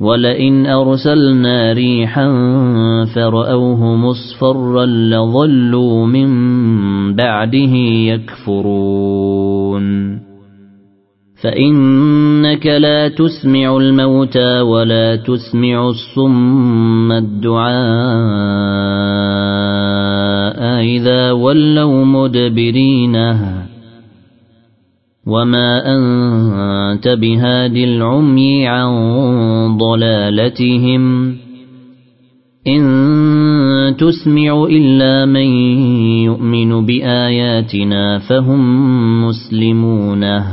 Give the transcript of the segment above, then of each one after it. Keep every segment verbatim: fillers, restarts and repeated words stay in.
ولئن أرسلنا ريحا فرأوه مصفرا لظلوا من بعده يكفرون فإنك لا تسمع الموتى ولا تسمع الصم الدعاء إذا ولوا مدبرينه وما أنت بهاد العمي عن ضلالتهم إن تسمع إلا من يؤمن بآياتنا فهم مسلمونه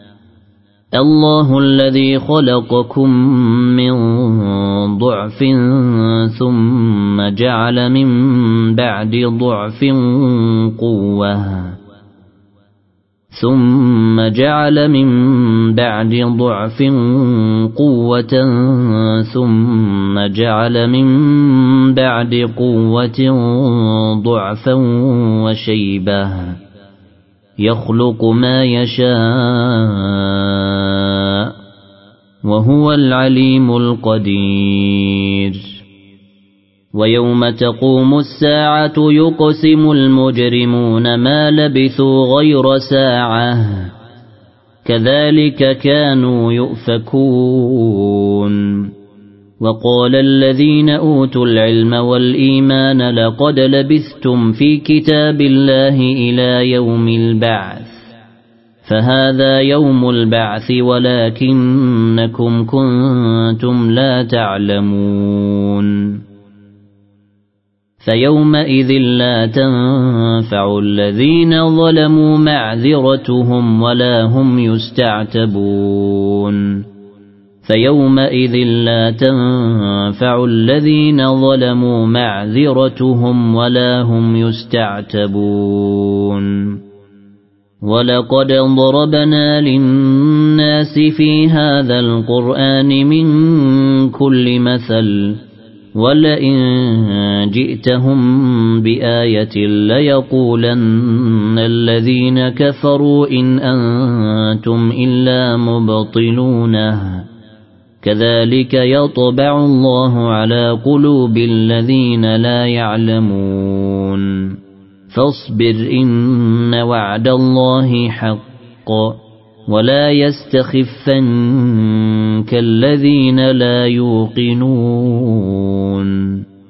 الله الذي خلقكم من ضعف ثم جعل من بعد ضعف قوة ثم جعل من بعد ضعف قوة ثم جعل من بعد قوة ضعفا وشيبة يخلق ما يشاء وهو العليم القدير ويوم تقوم الساعة يقسم المجرمون ما لبثوا غير ساعة كذلك كانوا يؤفكون وقال الذين أوتوا العلم والإيمان لقد لبثتم في كتاب الله إلى يوم البعث فهذا يوم البعث ولكنكم كنتم لا تعلمون فيومئذ لا تنفع الذين ظلموا معذرتهم ولا هم يستعتبون فيومئذ لا تنفع الذين ظلموا معذرتهم ولا هم يستعتبون ولقد ضربنا للناس في هذا القرآن من كل مثل ولئن جئتهم بآية ليقولن الذين كفروا إن أنتم إلا مبطلونه كذلك يطبع الله على قلوب الذين لا يعلمون فاصبر إن وعد الله حق ولا يستخفنك الذين لا يوقنون